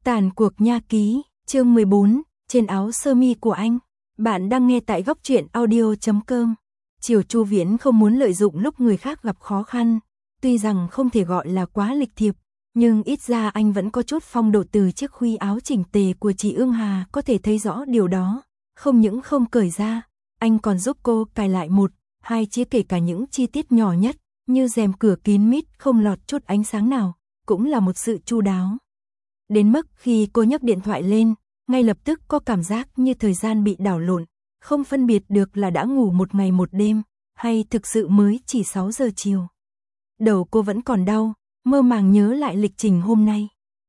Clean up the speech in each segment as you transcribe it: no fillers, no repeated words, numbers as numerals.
Tàn cuộc nha ký, chương 14, trên áo sơ mi của anh. Bạn đang nghe tại góc truyện audio.com. Triều Chu Viễn không muốn lợi dụng lúc người khác gặp khó khăn, tuy rằng không thể gọi là quá lịch thiệp, nhưng ít ra anh vẫn có chút phong độ. Từ chiếc khuy áo chỉnh tề của chị Ương Hà có thể thấy rõ điều đó, không những không cởi ra, anh còn giúp cô cài lại một, hai chiếc, kể cả những chi tiết nhỏ nhất, như rèm cửa kín mít không lọt chút ánh sáng nào, cũng là một sự chu đáo. Đến mức khi cô nhấc điện thoại lên, ngay lập tức có cảm giác như thời gian bị đảo lộn, không phân biệt được là đã ngủ một ngày một đêm, hay thực sự mới chỉ 6 giờ chiều. Đầu cô vẫn còn đau, mơ màng nhớ lại lịch trình hôm nay.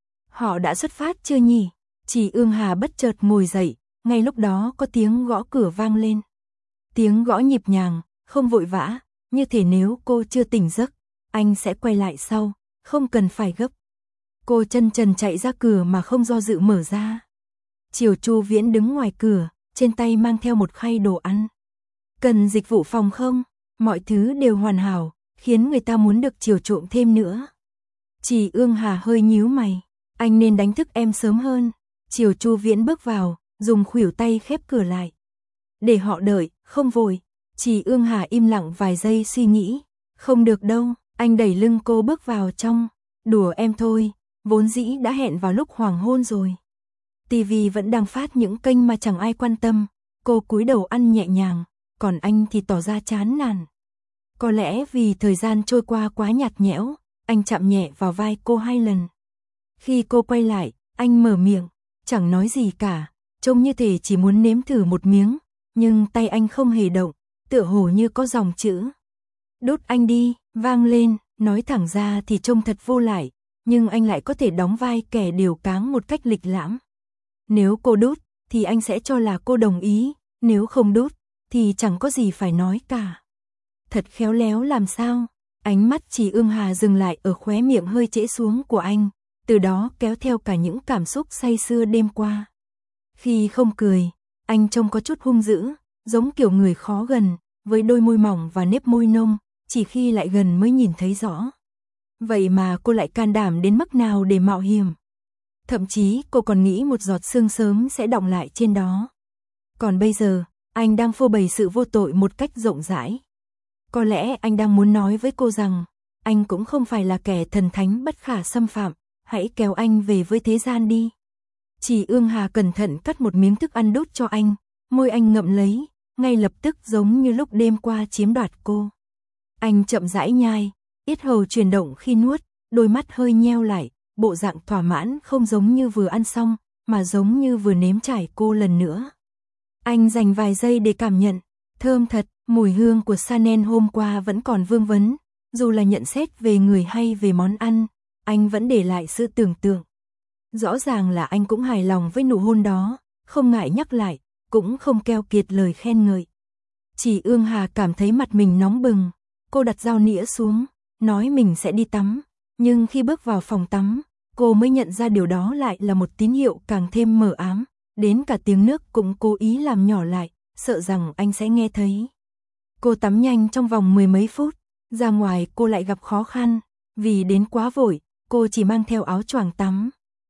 Họ đã xuất phát chưa nhỉ? Chị Ương Hà bất chợt ngồi dậy, ngay lúc đó có tiếng gõ cửa vang lên. Tiếng gõ nhịp nhàng, không vội vã, như thể nếu cô chưa tỉnh giấc, anh sẽ quay lại sau, không cần phải gấp. Cô chân trần chạy ra cửa mà không do dự mở ra. Triều Chu Viễn đứng ngoài cửa, trên tay mang theo một khay đồ ăn. Cần dịch vụ phòng không? Mọi thứ đều hoàn hảo, khiến người ta muốn được chiều chuộng thêm nữa. Chị Ương Hà hơi nhíu mày, anh nên đánh thức em sớm hơn. Triều Chu Viễn bước vào, dùng khuỷu tay khép cửa lại. Để họ đợi, không vội. Chị Ương Hà im lặng vài giây suy nghĩ. Không được đâu, anh đẩy lưng cô bước vào trong. Đùa em thôi, vốn dĩ đã hẹn vào lúc hoàng hôn rồi. TV vẫn đang phát những kênh mà chẳng ai quan tâm. Cô cúi đầu ăn nhẹ nhàng, còn anh thì tỏ ra chán nản. Có lẽ vì thời gian trôi qua quá nhạt nhẽo, anh chạm nhẹ vào vai cô 2 lần. Khi cô quay lại, anh mở miệng, chẳng nói gì cả, trông như thể chỉ muốn nếm thử một miếng, nhưng tay anh không hề động, tựa hồ như có dòng chữ "Đút anh đi" vang lên. Nói thẳng ra thì trông thật vô lại, nhưng anh lại có thể đóng vai kẻ điều cáng một cách lịch lãm. Nếu cô đút, thì anh sẽ cho là cô đồng ý, nếu không đút, thì chẳng có gì phải nói cả. Thật khéo léo làm sao? Ánh mắt chị Ương Hà dừng lại ở khóe miệng hơi trễ xuống của anh, từ đó kéo theo cả những cảm xúc say sưa đêm qua. Khi không cười, anh trông có chút hung dữ, giống kiểu người khó gần, với đôi môi mỏng và nếp môi nông, chỉ khi lại gần mới nhìn thấy rõ. Vậy mà cô lại can đảm đến mức nào để mạo hiểm? Thậm chí cô còn nghĩ một giọt sương sớm sẽ đọng lại trên đó. Còn bây giờ, anh đang phô bày sự vô tội một cách rộng rãi. Có lẽ anh đang muốn nói với cô rằng, anh cũng không phải là kẻ thần thánh bất khả xâm phạm, hãy kéo anh về với thế gian đi. Chị Ương Hà cẩn thận cắt một miếng thức ăn đút cho anh, môi anh ngậm lấy, ngay lập tức giống như lúc đêm qua chiếm đoạt cô. Anh chậm rãi nhai, yết hầu chuyển động khi nuốt, đôi mắt hơi nheo lại, bộ dạng thỏa mãn không giống như vừa ăn xong, mà giống như vừa nếm trải cô lần nữa. Anh dành vài giây để cảm nhận, thơm thật, mùi hương của Chanel hôm qua vẫn còn vương vấn, dù là nhận xét về người hay về món ăn, anh vẫn để lại sự tưởng tượng. Rõ ràng là anh cũng hài lòng với nụ hôn đó, không ngại nhắc lại, cũng không keo kiệt lời khen ngợi. Chị Ương Hà cảm thấy mặt mình nóng bừng, cô đặt dao nĩa xuống, nói mình sẽ đi tắm, nhưng khi bước vào phòng tắm, cô mới nhận ra điều đó lại là một tín hiệu càng thêm mờ ám, đến cả tiếng nước cũng cố ý làm nhỏ lại, sợ rằng anh sẽ nghe thấy. Cô tắm nhanh trong vòng 10 mấy phút, ra ngoài cô lại gặp khó khăn, vì đến quá vội, cô chỉ mang theo áo choàng tắm.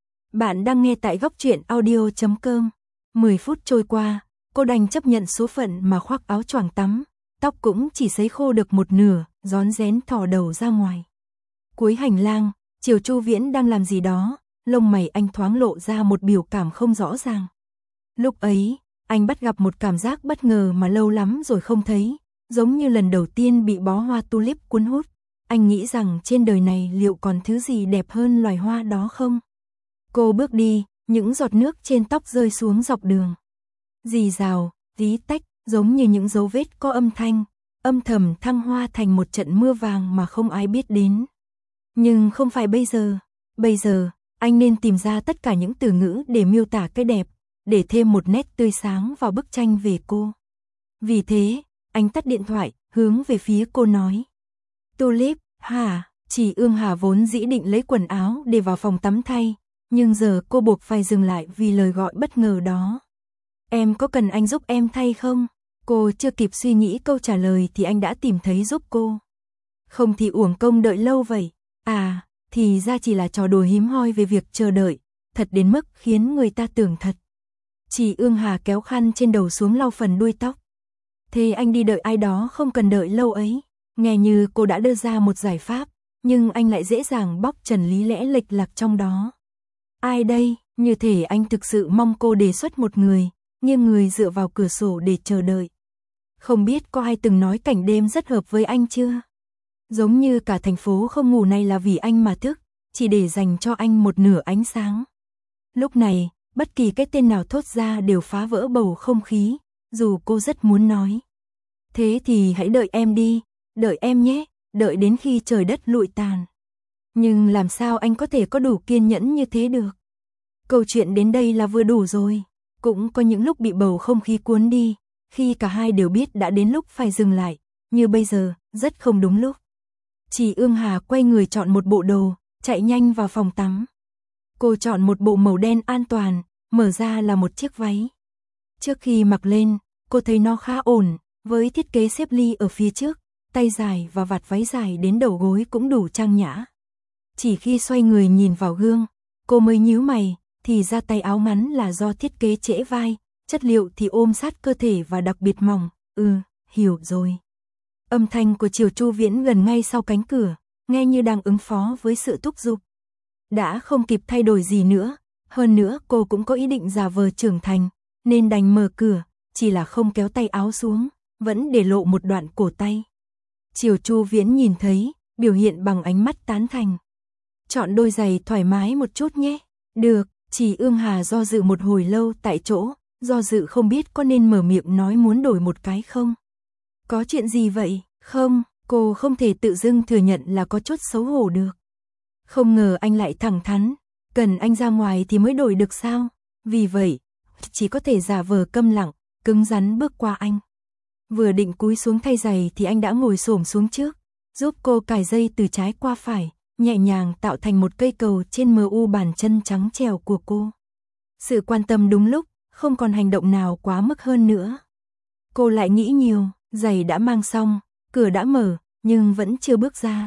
Bạn đang nghe tại góc truyện audio.com. 10 phút trôi qua, cô đành chấp nhận số phận mà khoác áo choàng tắm, tóc cũng chỉ sấy khô được một nửa, rón rén thò đầu ra ngoài. Cuối hành lang, Triều Chu Viễn đang làm gì đó, lông mày anh thoáng lộ ra một biểu cảm không rõ ràng. Lúc ấy, anh bắt gặp một cảm giác bất ngờ mà lâu lắm rồi không thấy, giống như lần đầu tiên bị bó hoa tulip cuốn hút. Anh nghĩ rằng trên đời này liệu còn thứ gì đẹp hơn loài hoa đó không? Cô bước đi, những giọt nước trên tóc rơi xuống dọc đường. Rì rào, tí tách, giống như những dấu vết có âm thanh, âm thầm thăng hoa thành một trận mưa vàng mà không ai biết đến. Nhưng không phải bây giờ. Bây giờ, anh nên tìm ra tất cả những từ ngữ để miêu tả cái đẹp, để thêm một nét tươi sáng vào bức tranh về cô. Vì thế, anh tắt điện thoại, hướng về phía cô nói. Tulip, hả? Chị Ương Hà vốn dĩ định lấy quần áo để vào phòng tắm thay, nhưng giờ cô buộc phải dừng lại vì lời gọi bất ngờ đó. Em có cần anh giúp em thay không? Cô chưa kịp suy nghĩ câu trả lời thì anh đã tìm thấy giúp cô. Không thì uổng công đợi lâu vậy. À, thì ra chỉ là trò đùa hím hoi về việc chờ đợi. thật đến mức khiến người ta tưởng thật. Chỉ Ương Hà kéo khăn trên đầu xuống lau phần đuôi tóc. Thế anh đi đợi ai đó không cần đợi lâu ấy. Nghe như cô đã đưa ra một giải pháp, nhưng anh lại dễ dàng bóc trần lý lẽ lệch lạc trong đó. Ai đây? Như thể anh thực sự mong cô đề xuất một người, nghiêng người dựa vào cửa sổ để chờ đợi. Không biết có ai từng nói cảnh đêm rất hợp với anh chưa? Giống như cả thành phố không ngủ này là vì anh mà thức, chỉ để dành cho anh một nửa ánh sáng. Lúc này, bất kỳ cái tên nào thốt ra đều phá vỡ bầu không khí, dù cô rất muốn nói. Thế thì hãy đợi em đi, đợi em nhé, đợi đến khi trời đất lụi tàn. Nhưng làm sao anh có thể có đủ kiên nhẫn như thế được? Câu chuyện đến đây là vừa đủ rồi. Cũng có những lúc bị bầu không khí cuốn đi, khi cả hai đều biết đã đến lúc phải dừng lại, như bây giờ, rất không đúng lúc. Chỉ Ương Hà quay người chọn một bộ đồ, chạy nhanh vào phòng tắm. Cô chọn một bộ màu đen an toàn, mở ra là một chiếc váy. Trước khi mặc lên, cô thấy nó khá ổn, với thiết kế xếp ly ở phía trước, tay dài và vạt váy dài đến đầu gối cũng đủ trang nhã. Chỉ khi xoay người nhìn vào gương, cô mới nhíu mày, thì ra tay áo ngắn là do thiết kế trễ vai, chất liệu thì ôm sát cơ thể và đặc biệt mỏng. Hiểu rồi. Âm thanh của Triều Chu Viễn gần ngay sau cánh cửa, nghe như đang ứng phó với sự thúc giục. Đã không kịp thay đổi gì nữa, hơn nữa cô cũng có ý định giả vờ trưởng thành, nên đành mở cửa, chỉ là không kéo tay áo xuống, vẫn để lộ một đoạn cổ tay. Triều Chu Viễn nhìn thấy, biểu hiện bằng ánh mắt tán thành. Chọn đôi giày thoải mái một chút nhé. Được, chỉ Ương Hà do dự một hồi lâu tại chỗ, do dự không biết có nên mở miệng nói muốn đổi một cái không. Có chuyện gì vậy? Không, cô không thể tự dưng thừa nhận là có chút xấu hổ được. Không ngờ anh lại thẳng thắn, cần anh ra ngoài thì mới đổi được sao? Vì vậy, chỉ có thể giả vờ câm lặng, cứng rắn bước qua anh. Vừa định cúi xuống thay giày thì anh đã ngồi xổm xuống trước, giúp cô cài dây từ trái qua phải, nhẹ nhàng tạo thành một cây cầu trên mu bàn chân trắng trẻo của cô. Sự quan tâm đúng lúc, không còn hành động nào quá mức hơn nữa. Cô lại nghĩ nhiều, giày đã mang xong, cửa đã mở, nhưng vẫn chưa bước ra.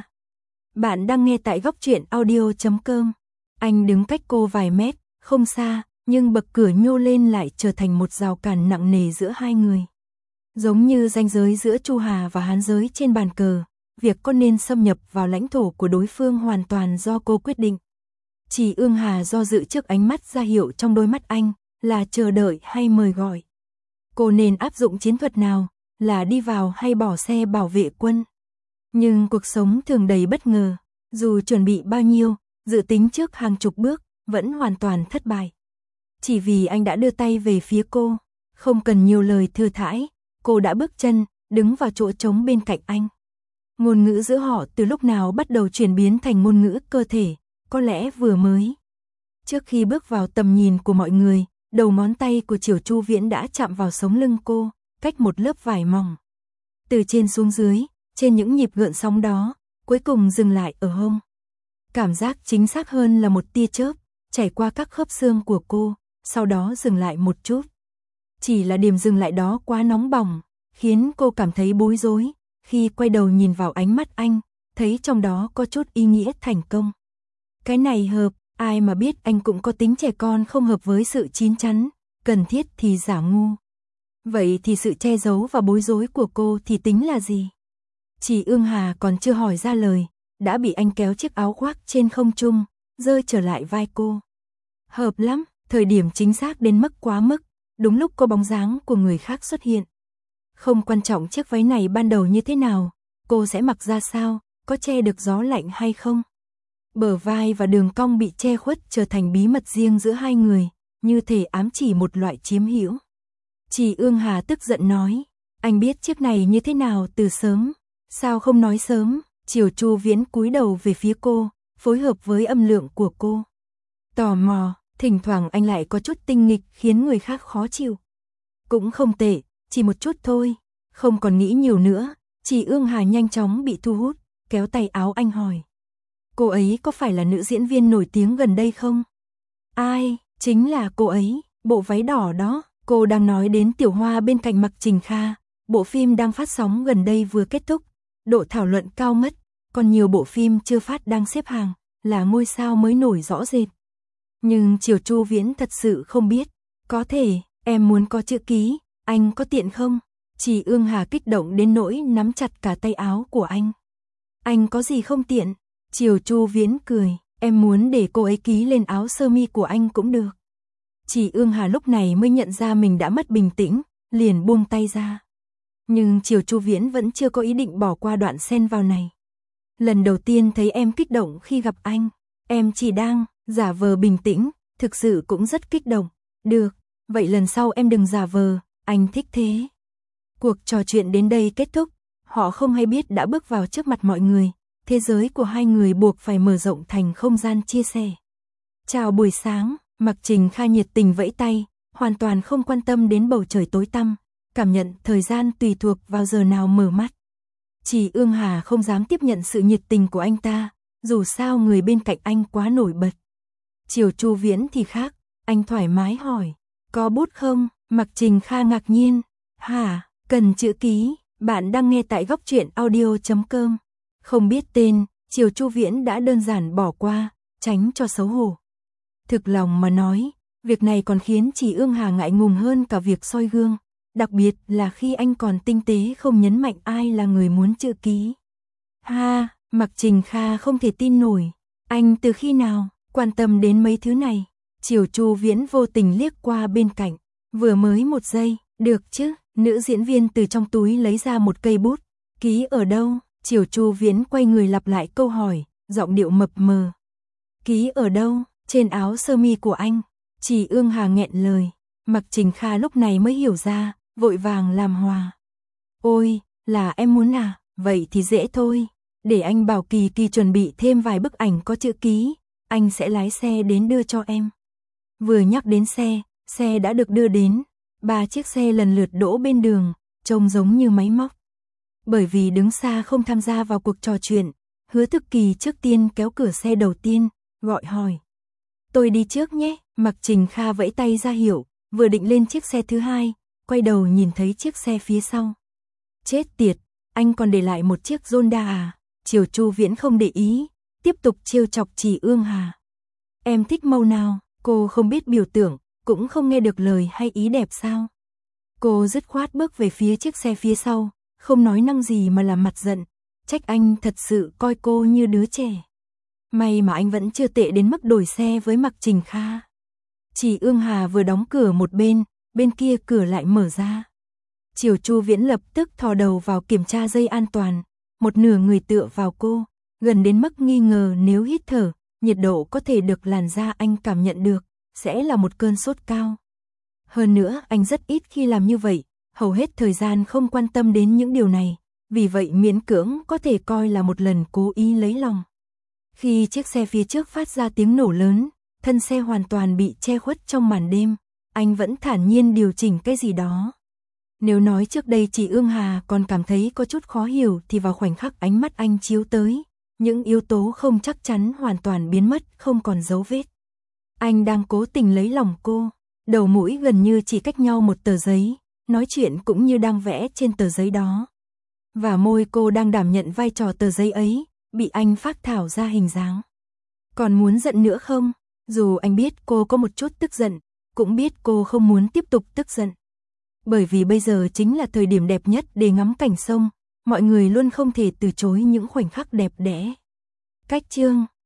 Bạn đang nghe tại Góc Truyện Audio.com. Anh đứng cách cô vài mét, không xa, nhưng bậc cửa nhô lên lại trở thành một rào cản nặng nề giữa hai người. Giống như ranh giới giữa Chu Hà và Hán giới trên bàn cờ, việc có nên xâm nhập vào lãnh thổ của đối phương hoàn toàn do cô quyết định. Chỉ Ương Hà do dự trước ánh mắt ra hiệu trong đôi mắt anh, là chờ đợi hay mời gọi. Cô nên áp dụng chiến thuật nào, là đi vào hay bỏ xe bảo vệ quân. Nhưng cuộc sống thường đầy bất ngờ, dù chuẩn bị bao nhiêu, dự tính trước hàng chục bước, vẫn hoàn toàn thất bại. Chỉ vì anh đã đưa tay về phía cô, không cần nhiều lời thừa thãi, cô đã bước chân, đứng vào chỗ trống bên cạnh anh. Ngôn ngữ giữa họ từ lúc nào bắt đầu chuyển biến thành ngôn ngữ cơ thể, có lẽ vừa mới. Trước khi bước vào tầm nhìn của mọi người, đầu ngón tay của Triều Chu Viễn đã chạm vào sống lưng cô, cách một lớp vải mỏng. Từ trên xuống dưới, trên những nhịp gợn sóng đó, cuối cùng dừng lại ở hông. Cảm giác chính xác hơn là một tia chớp, chảy qua các khớp xương của cô, sau đó dừng lại một chút. Chỉ là điểm dừng lại đó quá nóng bỏng, khiến cô cảm thấy bối rối. Khi quay đầu nhìn vào ánh mắt anh, thấy trong đó có chút ý nghĩa thành công. Cái này hợp, ai mà biết anh cũng có tính trẻ con không hợp với sự chín chắn, cần thiết thì giả ngu. Vậy thì sự che giấu và bối rối của cô thì tính là gì? Chỉ Ương Hà còn chưa hỏi ra lời, đã bị anh kéo chiếc áo khoác trên không trung, rơi trở lại vai cô. Hợp lắm, thời điểm chính xác đến mức quá mức, đúng lúc có bóng dáng của người khác xuất hiện. Không quan trọng chiếc váy này ban đầu như thế nào, cô sẽ mặc ra sao, có che được gió lạnh hay không. Bờ vai và đường cong bị che khuất trở thành bí mật riêng giữa hai người, như thể ám chỉ một loại chiếm hữu. Chỉ Ương Hà tức giận nói, anh biết chiếc này như thế nào từ sớm, sao không nói sớm? Triều Chu Viễn cúi đầu về phía cô, phối hợp với âm lượng của cô. Tò mò, thỉnh thoảng anh lại có chút tinh nghịch khiến người khác khó chịu. Cũng không tệ, chỉ một chút thôi, không còn nghĩ nhiều nữa. Chỉ Ương Hà nhanh chóng bị thu hút, kéo tay áo anh hỏi. Cô ấy có phải là nữ diễn viên nổi tiếng gần đây không? Ai, chính là cô ấy, bộ váy đỏ đó. Cô đang nói đến Tiểu Hoa bên cạnh Mạc Trình Kha. Bộ phim đang phát sóng gần đây vừa kết thúc, độ thảo luận cao ngất, còn nhiều bộ phim chưa phát đang xếp hàng, là ngôi sao mới nổi rõ rệt. Nhưng Triều Chu Viễn thật sự không biết. Có thể, em muốn có chữ ký, anh có tiện không? Chỉ Ương Hà kích động đến nỗi nắm chặt cả tay áo của anh. Anh có gì không tiện? Triều Chu Viễn cười, em muốn để cô ấy ký lên áo sơ mi của anh cũng được. Chỉ Ương Hà lúc này mới nhận ra mình đã mất bình tĩnh, liền buông tay ra. Nhưng Triều Chu Viễn vẫn chưa có ý định bỏ qua đoạn xen vào này. Lần đầu tiên thấy em kích động khi gặp anh, em chỉ đang giả vờ bình tĩnh, thực sự cũng rất kích động. Được, vậy lần sau em đừng giả vờ, anh thích thế. Cuộc trò chuyện đến đây kết thúc, họ không hay biết đã bước vào trước mặt mọi người, thế giới của hai người buộc phải mở rộng thành không gian chia sẻ. Chào buổi sáng, Mạc Trình Kha nhiệt tình vẫy tay, hoàn toàn không quan tâm đến bầu trời tối tăm, cảm nhận thời gian tùy thuộc vào giờ nào mở mắt. Chỉ Ương Hà không dám tiếp nhận sự nhiệt tình của anh ta, dù sao người bên cạnh anh quá nổi bật. Triều Chu Viễn thì khác, anh thoải mái hỏi, có bút không? Mạc Trình Kha ngạc nhiên, hả, cần chữ ký, bạn đang nghe tại góc truyện audio.com. Không biết tên, Triều Chu Viễn đã đơn giản bỏ qua, tránh cho xấu hổ. Thực lòng mà nói, việc này còn khiến Chỉ Ương Hà ngại ngùng hơn cả việc soi gương, đặc biệt là khi anh còn tinh tế không nhấn mạnh ai là người muốn chữ ký. Ha, Mạc Trình Kha không thể tin nổi, anh từ khi nào quan tâm đến mấy thứ này? Triều Chu Viễn vô tình liếc qua bên cạnh, vừa mới một giây, được chứ? Nữ diễn viên từ trong túi lấy ra một cây bút, ký ở đâu? Triều Chu Viễn quay người lặp lại câu hỏi, giọng điệu mập mờ. Ký ở đâu? Trên áo sơ mi của anh. Chỉ Ương Hà nghẹn lời, Mạc Trình Kha lúc này mới hiểu ra, vội vàng làm hòa. Ôi, là em muốn à? Vậy thì dễ thôi, để anh bảo Kỳ Kỳ chuẩn bị thêm vài bức ảnh có chữ ký, anh sẽ lái xe đến đưa cho em. Vừa nhắc đến xe đã được đưa đến, 3 chiếc xe lần lượt đỗ bên đường, trông giống như máy móc. Bởi vì đứng xa không tham gia vào cuộc trò chuyện, Hứa Thực Kỳ trước tiên kéo cửa xe đầu tiên, gọi hỏi. Tôi đi trước nhé, Mạc Trình Kha vẫy tay ra hiệu, vừa định lên chiếc xe thứ hai, quay đầu nhìn thấy chiếc xe phía sau. Chết tiệt, anh còn để lại một chiếc Honda à? Triều Chu Viễn không để ý, tiếp tục trêu chọc Chỉ Ương Hà. Em thích màu nào? Cô không biết biểu tượng, cũng không nghe được lời hay ý đẹp sao? Cô dứt khoát bước về phía chiếc xe phía sau, không nói năng gì mà làm mặt giận, trách anh thật sự coi cô như đứa trẻ. May mà anh vẫn chưa tệ đến mức đổi xe với Mạc Trình Kha. Chỉ Ương Hà vừa đóng cửa một bên kia cửa lại mở ra. Triều Chu Viễn lập tức thò đầu vào kiểm tra dây an toàn, một nửa người tựa vào cô, gần đến mức nghi ngờ nếu hít thở, nhiệt độ có thể được làn da anh cảm nhận được, sẽ là một cơn sốt cao. Hơn nữa anh rất ít khi làm như vậy, hầu hết thời gian không quan tâm đến những điều này, vì vậy miễn cưỡng có thể coi là một lần cố ý lấy lòng. Khi chiếc xe phía trước phát ra tiếng nổ lớn, thân xe hoàn toàn bị che khuất trong màn đêm, anh vẫn thản nhiên điều chỉnh cái gì đó. Nếu nói trước đây Chỉ Ương Hà còn cảm thấy có chút khó hiểu thì vào khoảnh khắc ánh mắt anh chiếu tới, những yếu tố không chắc chắn hoàn toàn biến mất không còn dấu vết. Anh đang cố tình lấy lòng cô, đầu mũi gần như chỉ cách nhau một tờ giấy, nói chuyện cũng như đang vẽ trên tờ giấy đó. Và môi cô đang đảm nhận vai trò tờ giấy ấy, bị anh phác thảo ra hình dáng. Còn muốn giận nữa không? Dù anh biết cô có một chút tức giận, cũng biết cô không muốn tiếp tục tức giận. Bởi vì bây giờ chính là thời điểm đẹp nhất để ngắm cảnh sông, mọi người luôn không thể từ chối những khoảnh khắc đẹp đẽ. Cách chương